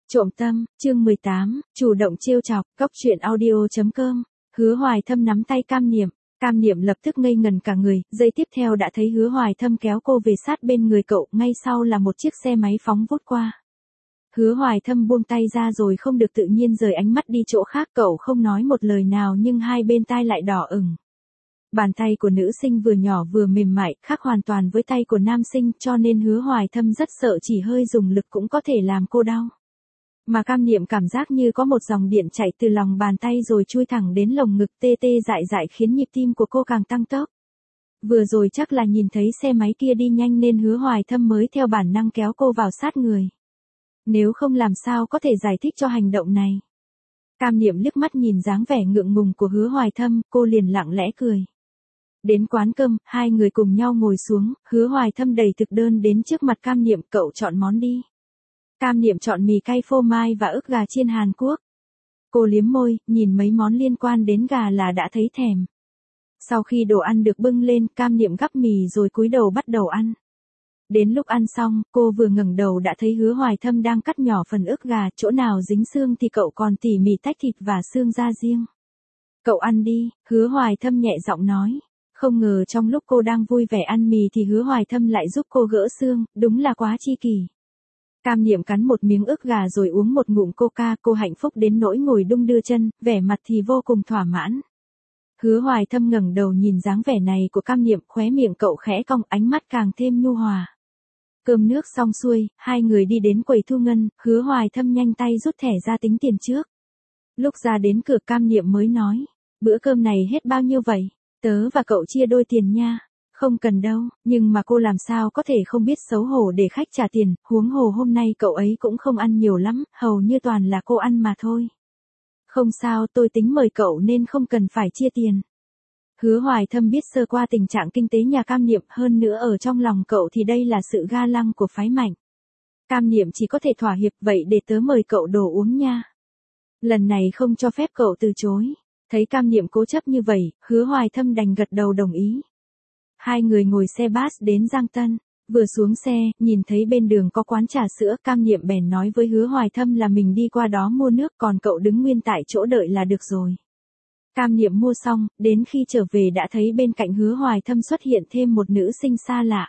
Trộm tâm, chương 18, chủ động trêu chọc, Cóc truyện audio.com. Hứa Hoài Thâm nắm tay Cam Niệm lập tức ngây ngần cả người, giây tiếp theo đã thấy Hứa Hoài Thâm kéo cô về sát bên người cậu, ngay sau là một chiếc xe máy phóng vút qua. Hứa Hoài Thâm buông tay ra rồi không được tự nhiên rời ánh mắt đi chỗ khác, cậu không nói một lời nào nhưng hai bên tai lại đỏ ửng. Bàn tay của nữ sinh vừa nhỏ vừa mềm mại, khác hoàn toàn với tay của nam sinh, cho nên Hứa Hoài Thâm rất sợ chỉ hơi dùng lực cũng có thể làm cô đau. Mà Cam Niệm cảm giác như có một dòng điện chạy từ lòng bàn tay rồi chui thẳng đến lồng ngực, tê tê dại dại khiến nhịp tim của cô càng tăng tốc. Vừa rồi chắc là nhìn thấy xe máy kia đi nhanh nên Hứa Hoài Thâm mới theo bản năng kéo cô vào sát người. Nếu không làm sao có thể giải thích cho hành động này. Cam Niệm liếc mắt nhìn dáng vẻ ngượng ngùng của Hứa Hoài Thâm, cô liền lặng lẽ cười. Đến quán cơm, hai người cùng nhau ngồi xuống, Hứa Hoài Thâm đẩy thực đơn đến trước mặt Cam Niệm, cậu chọn món đi. Cam Niệm chọn mì cay phô mai và ức gà chiên Hàn Quốc. Cô liếm môi, nhìn mấy món liên quan đến gà là đã thấy thèm. Sau khi đồ ăn được bưng lên, Cam Niệm gắp mì rồi cúi đầu bắt đầu ăn. Đến lúc ăn xong, cô vừa ngẩng đầu đã thấy Hứa Hoài Thâm đang cắt nhỏ phần ức gà, chỗ nào dính xương thì cậu còn tỉ mỉ tách thịt và xương ra riêng. Cậu ăn đi, Hứa Hoài Thâm nhẹ giọng nói. Không ngờ trong lúc cô đang vui vẻ ăn mì thì Hứa Hoài Thâm lại giúp cô gỡ xương, đúng là quá chi kỷ. Cam Niệm cắn một miếng ức gà rồi uống một ngụm coca, cô hạnh phúc đến nỗi ngồi đung đưa chân, vẻ mặt thì vô cùng thỏa mãn. Hứa Hoài Thâm ngẩng đầu nhìn dáng vẻ này của Cam Niệm, khóe miệng cậu khẽ cong, ánh mắt càng thêm nhu hòa. Cơm nước xong xuôi, hai người đi đến quầy thu ngân, Hứa Hoài Thâm nhanh tay rút thẻ ra tính tiền trước. Lúc ra đến cửa Cam Niệm mới nói, bữa cơm này hết bao nhiêu vậy? Tớ và cậu chia đôi tiền nha. Không cần đâu, nhưng mà cô làm sao có thể không biết xấu hổ để khách trả tiền, huống hồ hôm nay cậu ấy cũng không ăn nhiều lắm, hầu như toàn là cô ăn mà thôi. Không sao, tôi tính mời cậu nên không cần phải chia tiền. Hứa Hoài Thâm biết sơ qua tình trạng kinh tế nhà Cam Niệm, hơn nữa ở trong lòng cậu thì đây là sự ga lăng của phái mạnh. Cam Niệm chỉ có thể thỏa hiệp, vậy để tớ mời cậu đồ uống nha. Lần này không cho phép cậu từ chối. Thấy Cam Niệm cố chấp như vậy, Hứa Hoài Thâm đành gật đầu đồng ý. Hai người ngồi xe bus đến Giang Tân, vừa xuống xe, nhìn thấy bên đường có quán trà sữa, Cam Niệm bèn nói với Hứa Hoài Thâm là mình đi qua đó mua nước, còn cậu đứng nguyên tại chỗ đợi là được rồi. Cam Niệm mua xong, đến khi trở về đã thấy bên cạnh Hứa Hoài Thâm xuất hiện thêm một nữ sinh xa lạ.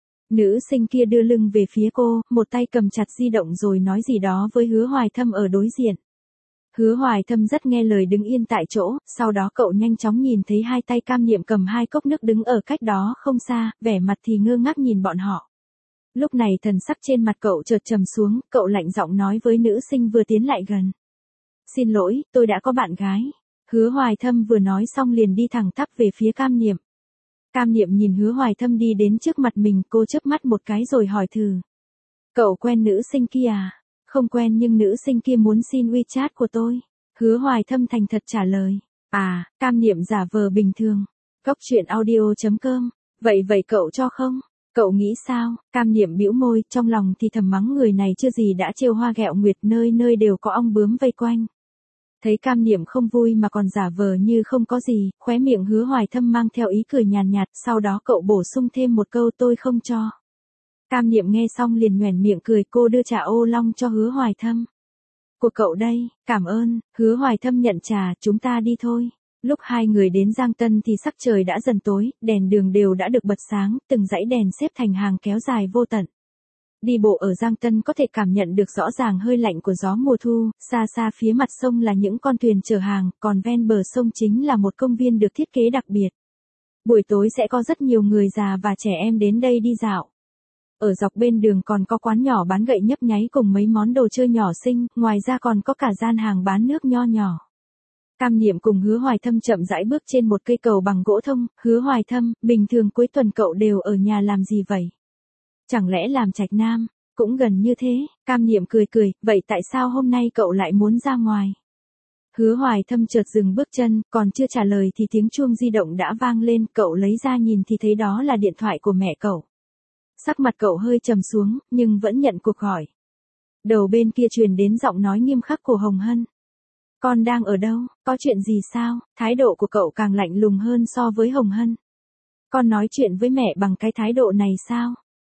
Nữ sinh kia đưa lưng về phía cô, một tay cầm chặt di động rồi nói gì đó với Hứa Hoài Thâm ở đối diện. Hứa Hoài Thâm rất nghe lời đứng yên tại chỗ, sau đó cậu nhanh chóng nhìn thấy hai tay Cam Niệm cầm hai cốc nước đứng ở cách đó không xa, vẻ mặt thì ngơ ngác nhìn bọn họ. Lúc này thần sắc trên mặt cậu chợt trầm xuống, cậu lạnh giọng nói với nữ sinh vừa tiến lại gần. Xin lỗi, tôi đã có bạn gái. Hứa Hoài Thâm vừa nói xong liền đi thẳng tắp về phía Cam Niệm. Cam Niệm nhìn Hứa Hoài Thâm đi đến trước mặt mình, cô chớp mắt một cái rồi hỏi thử. Cậu quen nữ sinh kia à? Không quen nhưng nữ sinh kia muốn xin WeChat của tôi. Hứa Hoài Thâm thành thật trả lời. À, Cam Niệm giả vờ bình thường. Cóc truyện audio.com. Vậy cậu cho không? Cậu nghĩ sao? Cam Niệm bĩu môi, trong lòng thì thầm mắng người này chưa gì đã trêu hoa ghẹo nguyệt, nơi nơi đều có ong bướm vây quanh. Thấy Cam Niệm không vui mà còn giả vờ như không có gì, khóe miệng Hứa Hoài Thâm mang theo ý cười nhàn nhạt, sau đó cậu bổ sung thêm một câu tôi không cho. Cam Niệm nghe xong liền nhoẻn miệng cười, cô đưa trà ô long cho Hứa Hoài Thâm. Của cậu đây, cảm ơn. Hứa Hoài Thâm nhận trà, chúng ta đi thôi. Lúc hai người đến Giang Tân thì sắc trời đã dần tối, đèn đường đều đã được bật sáng, từng dãy đèn xếp thành hàng kéo dài vô tận. Đi bộ ở Giang Tân có thể cảm nhận được rõ ràng hơi lạnh của gió mùa thu, xa xa phía mặt sông là những con thuyền chở hàng, còn ven bờ sông chính là một công viên được thiết kế đặc biệt. Buổi tối sẽ có rất nhiều người già và trẻ em đến đây đi dạo. Ở dọc bên đường còn có quán nhỏ bán gậy nhấp nháy cùng mấy món đồ chơi nhỏ xinh, ngoài ra còn có cả gian hàng bán nước nho nhỏ. Cam Niệm cùng Hứa Hoài Thâm chậm rãi bước trên một cây cầu bằng gỗ thông. Hứa Hoài Thâm, bình thường cuối tuần cậu đều ở nhà làm gì vậy? Chẳng lẽ làm trạch nam? Cũng gần như thế. Cam Niệm cười cười, vậy tại sao hôm nay cậu lại muốn ra ngoài? Hứa Hoài Thâm chợt dừng bước chân, còn chưa trả lời thì tiếng chuông di động đã vang lên, cậu lấy ra nhìn thì thấy đó là điện thoại của mẹ cậu. Sắc mặt cậu hơi trầm xuống, nhưng vẫn nhận cuộc gọi. Đầu bên kia truyền đến giọng nói nghiêm khắc của Hồng Hân. Con đang ở đâu, có chuyện gì sao? Thái độ của cậu càng lạnh lùng hơn so với Hồng Hân. Con nói chuyện với mẹ bằng cái thái độ này sao?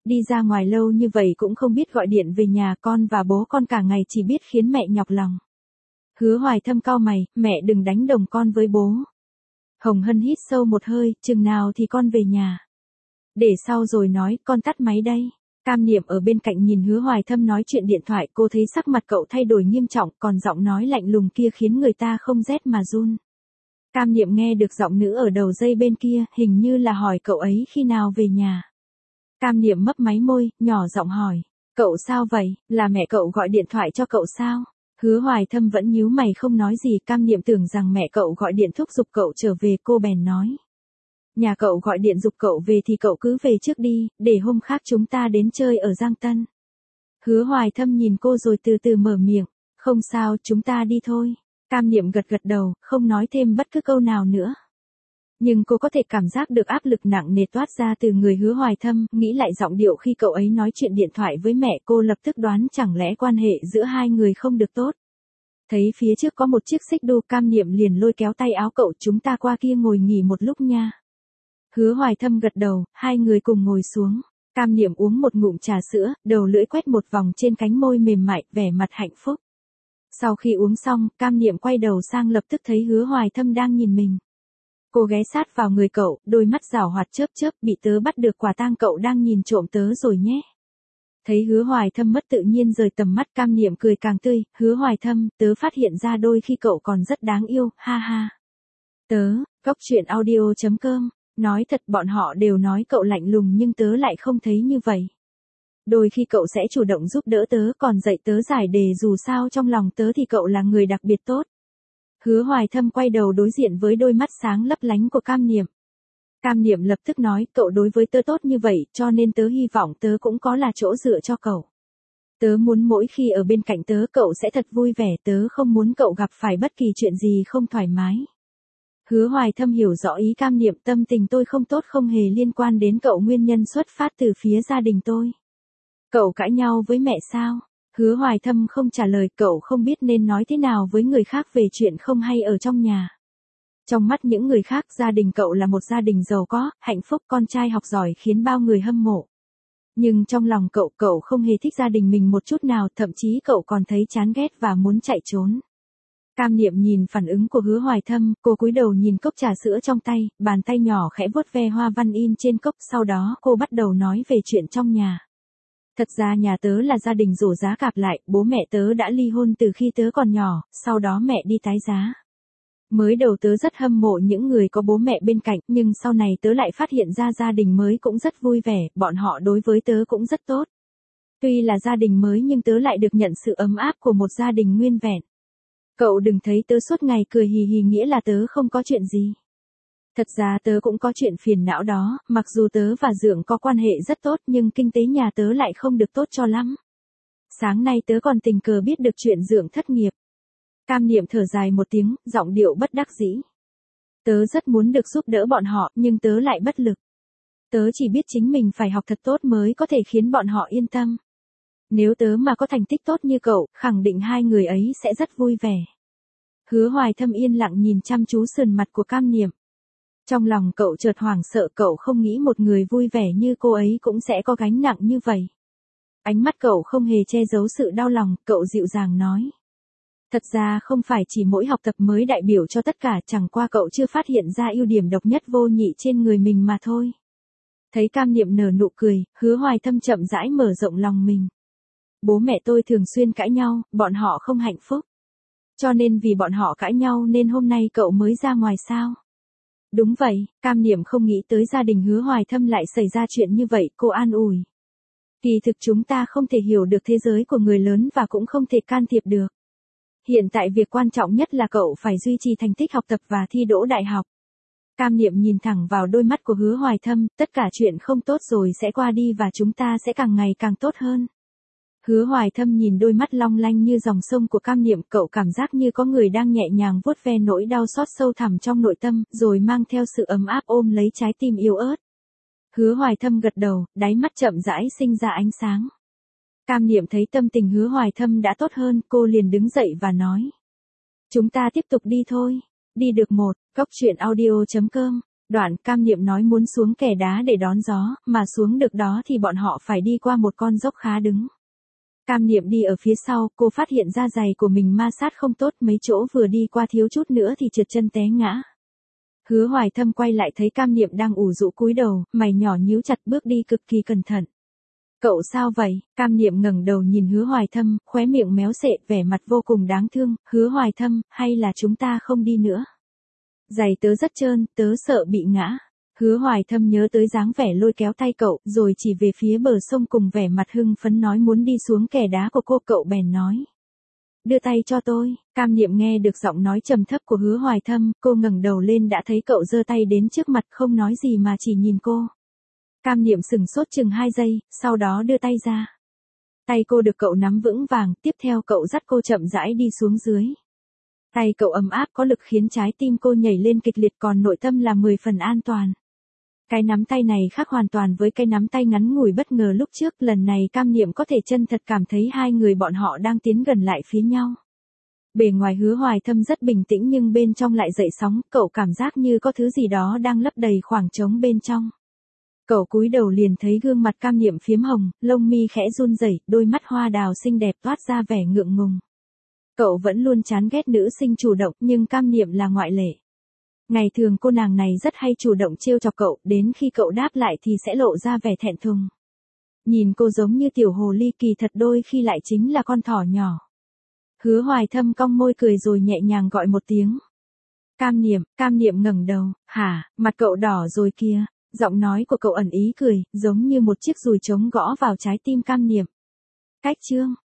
đi ra ngoài lâu như vậy cũng không biết gọi điện về nhà, con và bố con cả ngày chỉ biết khiến mẹ nhọc lòng. Hứa Hoài Thâm cau mày, mẹ đừng đánh đồng con với bố. Hồng Hân hít sâu một hơi, chừng nào thì con về nhà. Để sau rồi nói, con tắt máy đây. Cam Niệm ở bên cạnh nhìn Hứa Hoài Thâm nói chuyện điện thoại, cô thấy sắc mặt cậu thay đổi nghiêm trọng, còn giọng nói lạnh lùng kia khiến người ta không rét mà run. Cam Niệm nghe được giọng nữ ở đầu dây bên kia, hình như là hỏi cậu ấy khi nào về nhà. Cam Niệm mấp máy môi, nhỏ giọng hỏi, cậu sao vậy, là mẹ cậu gọi điện thoại cho cậu sao? Hứa Hoài Thâm vẫn nhíu mày không nói gì, Cam Niệm tưởng rằng mẹ cậu gọi điện thúc giục cậu trở về, cô bèn nói. Nhà cậu gọi điện giục cậu về thì cậu cứ về trước đi, để hôm khác chúng ta đến chơi ở Giang Tân. Hứa Hoài Thâm nhìn cô rồi từ từ mở miệng, không sao, chúng ta đi thôi. Cam Niệm gật gật đầu, không nói thêm bất cứ câu nào nữa. Nhưng cô có thể cảm giác được áp lực nặng nề toát ra từ người Hứa Hoài Thâm, nghĩ lại giọng điệu khi cậu ấy nói chuyện điện thoại với mẹ, cô lập tức đoán chẳng lẽ quan hệ giữa hai người không được tốt. Thấy phía trước có một chiếc xích đu, Cam Niệm liền lôi kéo tay áo cậu, chúng ta qua kia ngồi nghỉ một lúc nha. Hứa Hoài Thâm gật đầu, hai người cùng ngồi xuống. Cam Niệm uống một ngụm trà sữa, đầu lưỡi quét một vòng trên cánh môi mềm mại, vẻ mặt hạnh phúc. Sau khi uống xong, Cam Niệm quay đầu sang lập tức thấy Hứa Hoài Thâm đang nhìn mình. Cô ghé sát vào người cậu, đôi mắt giảo hoạt chớp chớp, bị tớ bắt được quả tang, cậu đang nhìn trộm tớ rồi nhé. Thấy Hứa Hoài Thâm mất tự nhiên rời tầm mắt, Cam Niệm cười càng tươi, Hứa Hoài Thâm, tớ phát hiện ra đôi khi cậu còn rất đáng yêu, ha ha. Tớ, Cóc Truyện Audio.com, nói thật bọn họ đều nói cậu lạnh lùng nhưng tớ lại không thấy như vậy. Đôi khi cậu sẽ chủ động giúp đỡ tớ, còn dạy tớ giải đề, dù sao trong lòng tớ thì cậu là người đặc biệt tốt. Hứa Hoài Thâm quay đầu đối diện với đôi mắt sáng lấp lánh của Cam Niệm. Cam Niệm lập tức nói, cậu đối với tớ tốt như vậy, cho nên tớ hy vọng tớ cũng có là chỗ dựa cho cậu. Tớ muốn mỗi khi ở bên cạnh tớ cậu sẽ thật vui vẻ, tớ không muốn cậu gặp phải bất kỳ chuyện gì không thoải mái. Hứa Hoài Thâm hiểu rõ ý Cam Niệm, tâm tình tôi không tốt không hề liên quan đến cậu, nguyên nhân xuất phát từ phía gia đình tôi. Cậu cãi nhau với mẹ sao? Hứa Hoài Thâm không trả lời, cậu không biết nên nói thế nào với người khác về chuyện không hay ở trong nhà. Trong mắt những người khác, gia đình cậu là một gia đình giàu có, hạnh phúc, con trai học giỏi khiến bao người hâm mộ. Nhưng trong lòng cậu không hề thích gia đình mình một chút nào, thậm chí cậu còn thấy chán ghét và muốn chạy trốn. Cam Niệm nhìn phản ứng của Hứa Hoài Thâm, cô cúi đầu nhìn cốc trà sữa trong tay, bàn tay nhỏ khẽ vuốt ve hoa văn in trên cốc, sau đó cô bắt đầu nói về chuyện trong nhà. Thật ra nhà tớ là gia đình rổ giá cạp lại, bố mẹ tớ đã ly hôn từ khi tớ còn nhỏ, sau đó mẹ đi tái giá. Mới đầu tớ rất hâm mộ những người có bố mẹ bên cạnh, nhưng sau này tớ lại phát hiện ra gia đình mới cũng rất vui vẻ, bọn họ đối với tớ cũng rất tốt. Tuy là gia đình mới nhưng tớ lại được nhận sự ấm áp của một gia đình nguyên vẹn. Cậu đừng thấy tớ suốt ngày cười hì hì nghĩa là tớ không có chuyện gì. Thật ra tớ cũng có chuyện phiền não đó, mặc dù tớ và Dượng có quan hệ rất tốt nhưng kinh tế nhà tớ lại không được tốt cho lắm. Sáng nay tớ còn tình cờ biết được chuyện Dượng thất nghiệp. Cam Niệm thở dài một tiếng, giọng điệu bất đắc dĩ. Tớ rất muốn được giúp đỡ bọn họ, nhưng tớ lại bất lực. Tớ chỉ biết chính mình phải học thật tốt mới có thể khiến bọn họ yên tâm. Nếu tớ mà có thành tích tốt như cậu, khẳng định hai người ấy sẽ rất vui vẻ. Hứa Hoài Thâm yên lặng nhìn chăm chú sườn mặt của Cam Niệm. Trong lòng cậu chợt hoảng sợ, cậu không nghĩ một người vui vẻ như cô ấy cũng sẽ có gánh nặng như vậy. Ánh mắt cậu không hề che giấu sự đau lòng, cậu dịu dàng nói. Thật ra không phải chỉ mỗi học tập mới đại biểu cho tất cả, chẳng qua cậu chưa phát hiện ra ưu điểm độc nhất vô nhị trên người mình mà thôi. Thấy Cam Niệm nở nụ cười, Hứa Hoài Thâm chậm rãi mở rộng lòng mình. Bố mẹ tôi thường xuyên cãi nhau, bọn họ không hạnh phúc. Cho nên vì bọn họ cãi nhau nên hôm nay cậu mới ra ngoài sao? Đúng vậy, Cam Niệm không nghĩ tới gia đình Hứa Hoài Thâm lại xảy ra chuyện như vậy, cô an ủi. Kỳ thực chúng ta không thể hiểu được thế giới của người lớn và cũng không thể can thiệp được. Hiện tại việc quan trọng nhất là cậu phải duy trì thành tích học tập và thi đỗ đại học. Cam Niệm nhìn thẳng vào đôi mắt của Hứa Hoài Thâm, tất cả chuyện không tốt rồi sẽ qua đi và chúng ta sẽ càng ngày càng tốt hơn. Hứa Hoài Thâm nhìn đôi mắt long lanh như dòng sông của Cam Niệm, cậu cảm giác như có người đang nhẹ nhàng vuốt ve nỗi đau xót sâu thẳm trong nội tâm, rồi mang theo sự ấm áp ôm lấy trái tim yếu ớt. Hứa Hoài Thâm gật đầu, đáy mắt chậm rãi sinh ra ánh sáng. Cam Niệm thấy tâm tình Hứa Hoài Thâm đã tốt hơn, cô liền đứng dậy và nói. Chúng ta tiếp tục đi thôi. Đi được một, Cóc Truyện Audio.com Đoạn Cam Niệm nói muốn xuống kè đá để đón gió, mà xuống được đó thì bọn họ phải đi qua một con dốc khá đứng. Cam Niệm đi ở phía sau, cô phát hiện ra giày của mình ma sát không tốt, mấy chỗ vừa đi qua thiếu chút nữa thì trượt chân té ngã. Hứa Hoài Thâm quay lại thấy Cam Niệm đang ủ rũ cúi đầu, mày nhỏ nhíu chặt bước đi cực kỳ cẩn thận. Cậu sao vậy? Cam Niệm ngẩng đầu nhìn Hứa Hoài Thâm, khóe miệng méo sệ, vẻ mặt vô cùng đáng thương. Hứa Hoài Thâm, hay là chúng ta không đi nữa? Giày tớ rất trơn, tớ sợ bị ngã. Hứa Hoài Thâm nhớ tới dáng vẻ lôi kéo tay cậu, rồi chỉ về phía bờ sông cùng vẻ mặt hưng phấn nói muốn đi xuống kè đá của cô. Cậu bèn nói: đưa tay cho tôi. Cam Niệm nghe được giọng nói trầm thấp của Hứa Hoài Thâm, cô ngẩng đầu lên đã thấy cậu giơ tay đến trước mặt, không nói gì mà chỉ nhìn cô. Cam Niệm sửng sốt chừng 2 giây, sau đó đưa tay ra. Tay cô được cậu nắm vững vàng, tiếp theo cậu dắt cô chậm rãi đi xuống dưới. Tay cậu ấm áp có lực khiến trái tim cô nhảy lên kịch liệt, còn nội tâm là 10 phần an toàn. Cái nắm tay này khác hoàn toàn với cái nắm tay ngắn ngủi bất ngờ lúc trước, lần này Cam Niệm có thể chân thật cảm thấy hai người bọn họ đang tiến gần lại phía nhau. Bề ngoài Hứa Hoài Thâm rất bình tĩnh nhưng bên trong lại dậy sóng, cậu cảm giác như có thứ gì đó đang lấp đầy khoảng trống bên trong. Cậu cúi đầu liền thấy gương mặt Cam Niệm phiếm hồng, lông mi khẽ run rẩy, đôi mắt hoa đào xinh đẹp toát ra vẻ ngượng ngùng. Cậu vẫn luôn chán ghét nữ sinh chủ động, nhưng Cam Niệm là ngoại lệ. Ngày thường cô nàng này rất hay chủ động trêu chọc cậu, đến khi cậu đáp lại thì sẽ lộ ra vẻ thẹn thùng. Nhìn cô giống như tiểu hồ ly, kỳ thật đôi khi lại chính là con thỏ nhỏ. Hứa Hoài Thâm cong môi cười rồi nhẹ nhàng gọi một tiếng. Cam Niệm ngẩng đầu, hả, mặt cậu đỏ rồi kìa. Giọng nói của cậu ẩn ý cười, giống như một chiếc dùi trống gõ vào trái tim Cam Niệm. Cách chương